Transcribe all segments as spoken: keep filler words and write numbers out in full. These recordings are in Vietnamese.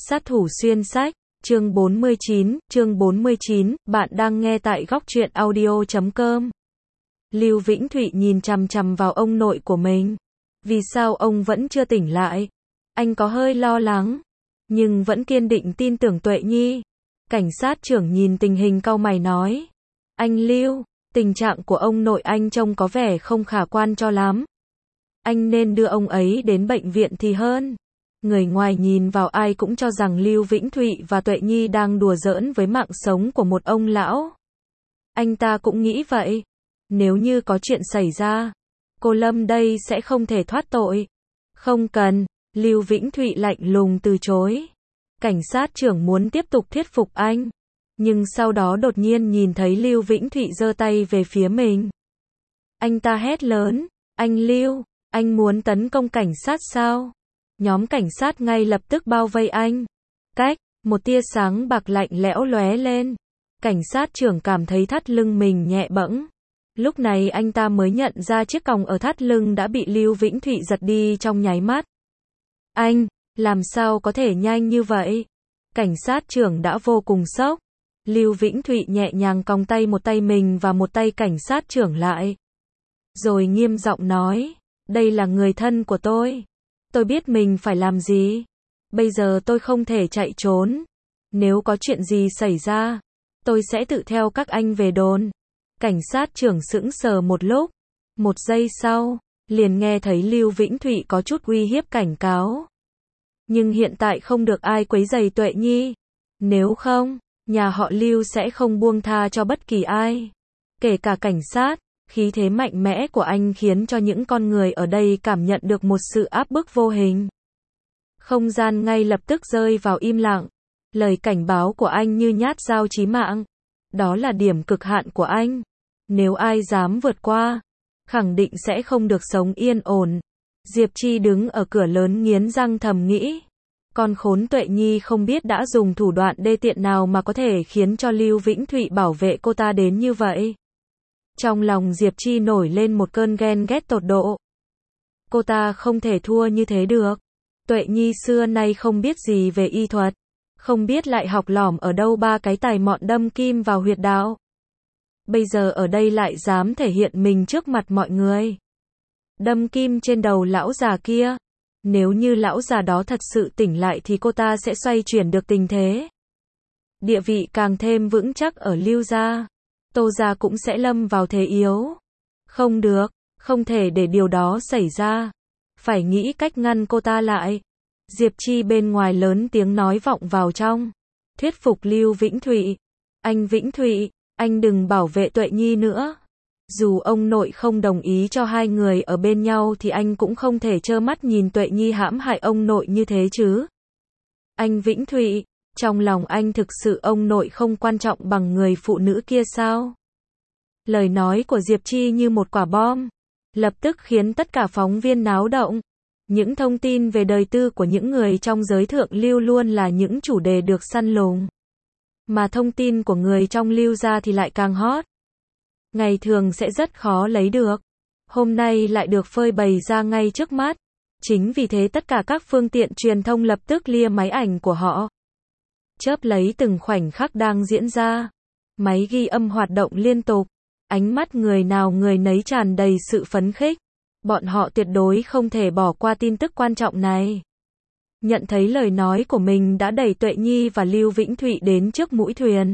Sát thủ xuyên sách, chương bốn mươi chín, chương bốn mươi chín, bạn đang nghe tại góc truyện audio chấm com. Lưu Vĩnh Thụy nhìn chằm chằm vào ông nội của mình. Vì sao ông vẫn chưa tỉnh lại? Anh có hơi lo lắng, nhưng vẫn kiên định tin tưởng Tuệ Nhi. Cảnh sát trưởng nhìn tình hình cau mày nói. Anh Lưu, tình trạng của ông nội anh trông có vẻ không khả quan cho lắm. Anh nên đưa ông ấy đến bệnh viện thì hơn. Người ngoài nhìn vào ai cũng cho rằng Lưu Vĩnh Thụy và Tuệ Nhi đang đùa giỡn với mạng sống của một ông lão. Anh ta cũng nghĩ vậy. Nếu như có chuyện xảy ra, cô Lâm đây sẽ không thể thoát tội. Không cần, Lưu Vĩnh Thụy lạnh lùng từ chối. Cảnh sát trưởng muốn tiếp tục thuyết phục anh, nhưng sau đó đột nhiên nhìn thấy Lưu Vĩnh Thụy giơ tay về phía mình. Anh ta hét lớn, anh Lưu, anh muốn tấn công cảnh sát sao? Nhóm cảnh sát ngay lập tức bao vây anh. Cách, một tia sáng bạc lạnh lẽo lóe lên. Cảnh sát trưởng cảm thấy thắt lưng mình nhẹ bẫng. Lúc này anh ta mới nhận ra chiếc còng ở thắt lưng đã bị Lưu Vĩnh Thụy giật đi trong nháy mắt. Anh, làm sao có thể nhanh như vậy? Cảnh sát trưởng đã vô cùng sốc. Lưu Vĩnh Thụy nhẹ nhàng còng tay một tay mình và một tay cảnh sát trưởng lại. Rồi nghiêm giọng nói, đây là người thân của tôi. Tôi biết mình phải làm gì. Bây giờ tôi không thể chạy trốn. Nếu có chuyện gì xảy ra, tôi sẽ tự theo các anh về đồn. Cảnh sát trưởng sững sờ một lúc. Một giây sau, liền nghe thấy Lưu Vĩnh Thụy có chút uy hiếp cảnh cáo. Nhưng hiện tại không được ai quấy rầy Tuệ Nhi. Nếu không, nhà họ Lưu sẽ không buông tha cho bất kỳ ai. Kể cả cảnh sát. Khí thế mạnh mẽ của anh khiến cho những con người ở đây cảm nhận được một sự áp bức vô hình. Không gian ngay lập tức rơi vào im lặng. Lời cảnh báo của anh như nhát dao chí mạng. Đó là điểm cực hạn của anh. Nếu ai dám vượt qua, khẳng định sẽ không được sống yên ổn. Diệp Chi đứng ở cửa lớn nghiến răng thầm nghĩ. Con khốn Tuệ Nhi không biết đã dùng thủ đoạn đê tiện nào mà có thể khiến cho Lưu Vĩnh Thụy bảo vệ cô ta đến như vậy. Trong lòng Diệp Chi nổi lên một cơn ghen ghét tột độ. Cô ta không thể thua như thế được. Tuệ Nhi xưa nay không biết gì về y thuật. Không biết lại học lỏm ở đâu ba cái tài mọn đâm kim vào huyệt đạo. Bây giờ ở đây lại dám thể hiện mình trước mặt mọi người. Đâm kim trên đầu lão già kia. Nếu như lão già đó thật sự tỉnh lại thì cô ta sẽ xoay chuyển được tình thế. Địa vị càng thêm vững chắc ở Lưu gia. Tô gia cũng sẽ lâm vào thế yếu. Không được, không thể để điều đó xảy ra. Phải nghĩ cách ngăn cô ta lại. Diệp Chi bên ngoài lớn tiếng nói vọng vào trong. Thuyết phục Lưu Vĩnh Thụy. Anh Vĩnh Thụy, anh đừng bảo vệ Tuệ Nhi nữa. Dù ông nội không đồng ý cho hai người ở bên nhau thì anh cũng không thể trơ mắt nhìn Tuệ Nhi hãm hại ông nội như thế chứ. Anh Vĩnh Thụy. Trong lòng anh thực sự ông nội không quan trọng bằng người phụ nữ kia sao? Lời nói của Diệp Chi như một quả bom, lập tức khiến tất cả phóng viên náo động. Những thông tin về đời tư của những người trong giới thượng lưu luôn là những chủ đề được săn lùng. Mà thông tin của người trong Lưu gia thì lại càng hot. Ngày thường sẽ rất khó lấy được. Hôm nay lại được phơi bày ra ngay trước mắt. Chính vì thế tất cả các phương tiện truyền thông lập tức lia máy ảnh của họ. Chớp lấy từng khoảnh khắc đang diễn ra. Máy ghi âm hoạt động liên tục. Ánh mắt người nào người nấy tràn đầy sự phấn khích. Bọn họ tuyệt đối không thể bỏ qua tin tức quan trọng này. Nhận thấy lời nói của mình đã đẩy Tuệ Nhi và Lưu Vĩnh Thụy đến trước mũi thuyền.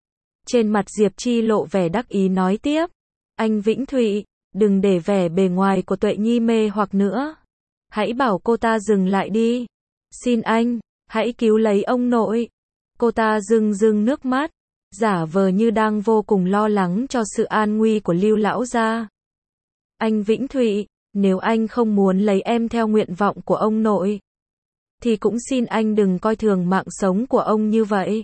Trên mặt Diệp Chi lộ vẻ đắc ý nói tiếp. Anh Vĩnh Thụy, đừng để vẻ bề ngoài của Tuệ Nhi mê hoặc nữa. Hãy bảo cô ta dừng lại đi. Xin anh, hãy cứu lấy ông nội. Cô ta rưng rưng nước mắt, giả vờ như đang vô cùng lo lắng cho sự an nguy của Lưu lão gia. Anh Vĩnh Thụy, nếu anh không muốn lấy em theo nguyện vọng của ông nội, thì cũng xin anh đừng coi thường mạng sống của ông như vậy.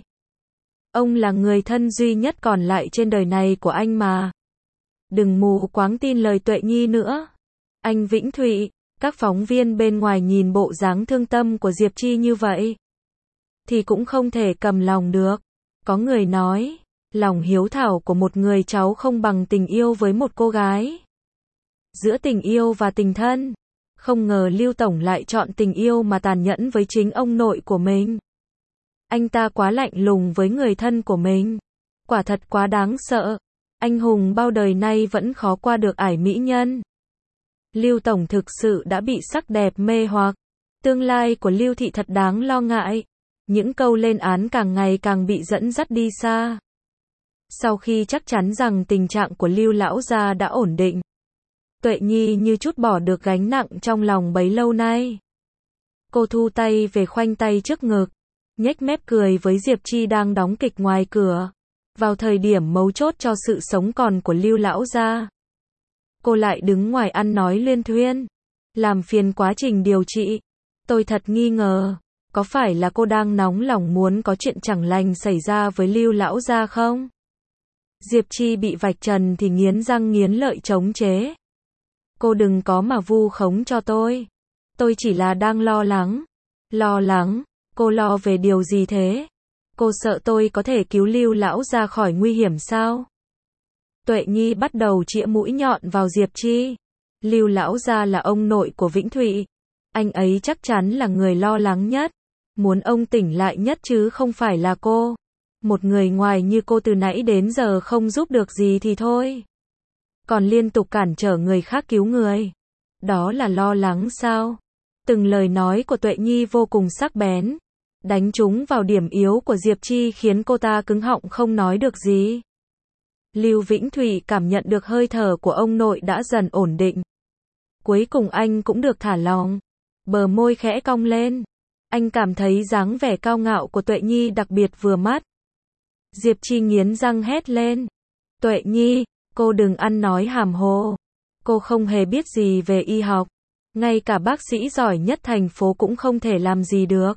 Ông là người thân duy nhất còn lại trên đời này của anh mà. Đừng mù quáng tin lời Tuệ Nhi nữa. Anh Vĩnh Thụy, các phóng viên bên ngoài nhìn bộ dáng thương tâm của Diệp Chi như vậy, thì cũng không thể cầm lòng được. Có người nói, lòng hiếu thảo của một người cháu không bằng tình yêu với một cô gái. Giữa tình yêu và tình thân, không ngờ Lưu Tổng lại chọn tình yêu mà tàn nhẫn với chính ông nội của mình. Anh ta quá lạnh lùng với người thân của mình. Quả thật quá đáng sợ. Anh hùng bao đời nay vẫn khó qua được ải mỹ nhân. Lưu Tổng thực sự đã bị sắc đẹp mê hoặc. Tương lai của Lưu Thị thật đáng lo ngại. Những câu lên án càng ngày càng bị dẫn dắt đi xa. Sau khi chắc chắn rằng tình trạng của Lưu lão gia đã ổn định, Tuệ Nhi như trút bỏ được gánh nặng trong lòng bấy lâu nay. Cô thu tay về khoanh tay trước ngực, nhếch mép cười với Diệp Chi đang đóng kịch ngoài cửa. Vào thời điểm mấu chốt cho sự sống còn của Lưu lão gia, cô lại đứng ngoài ăn nói luyên thuyên, làm phiền quá trình điều trị. Tôi thật nghi ngờ, có phải là cô đang nóng lòng muốn có chuyện chẳng lành xảy ra với Lưu lão gia không? Diệp Chi bị vạch trần thì nghiến răng nghiến lợi chống chế. Cô đừng có mà vu khống cho tôi. Tôi chỉ là đang lo lắng. Lo lắng? Cô lo về điều gì thế? Cô sợ tôi có thể cứu Lưu lão ra khỏi nguy hiểm sao? Tuệ Nhi bắt đầu chĩa mũi nhọn vào Diệp Chi. Lưu lão gia là ông nội của Vĩnh Thụy. Anh ấy chắc chắn là người lo lắng nhất. Muốn ông tỉnh lại nhất chứ không phải là cô. Một người ngoài như cô từ nãy đến giờ không giúp được gì thì thôi. Còn liên tục cản trở người khác cứu người. Đó là lo lắng sao? Từng lời nói của Tuệ Nhi vô cùng sắc bén. Đánh trúng vào điểm yếu của Diệp Chi khiến cô ta cứng họng không nói được gì. Lưu Vĩnh Thụy cảm nhận được hơi thở của ông nội đã dần ổn định. Cuối cùng anh cũng được thả lỏng. Bờ môi khẽ cong lên. Anh cảm thấy dáng vẻ cao ngạo của Tuệ Nhi đặc biệt vừa mắt. Diệp Chi nghiến răng hét lên. Tuệ Nhi, cô đừng ăn nói hàm hồ. Cô không hề biết gì về y học. Ngay cả bác sĩ giỏi nhất thành phố cũng không thể làm gì được.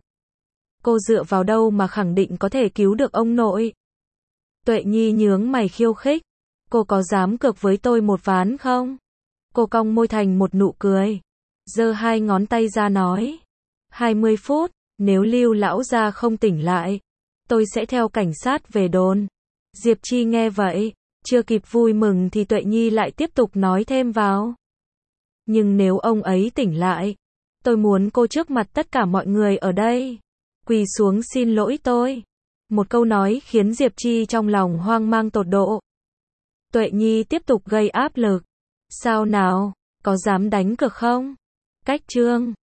Cô dựa vào đâu mà khẳng định có thể cứu được ông nội? Tuệ Nhi nhướng mày khiêu khích. Cô có dám cược với tôi một ván không? Cô cong môi thành một nụ cười. Giơ hai ngón tay ra nói. hai mươi phút, nếu Lưu lão gia không tỉnh lại, tôi sẽ theo cảnh sát về đồn. Diệp Chi nghe vậy, chưa kịp vui mừng thì Tuệ Nhi lại tiếp tục nói thêm vào. Nhưng nếu ông ấy tỉnh lại, tôi muốn cô trước mặt tất cả mọi người ở đây quỳ xuống xin lỗi tôi. Một câu nói khiến Diệp Chi trong lòng hoang mang tột độ. Tuệ Nhi tiếp tục gây áp lực. Sao nào, có dám đánh cược không? Cách chương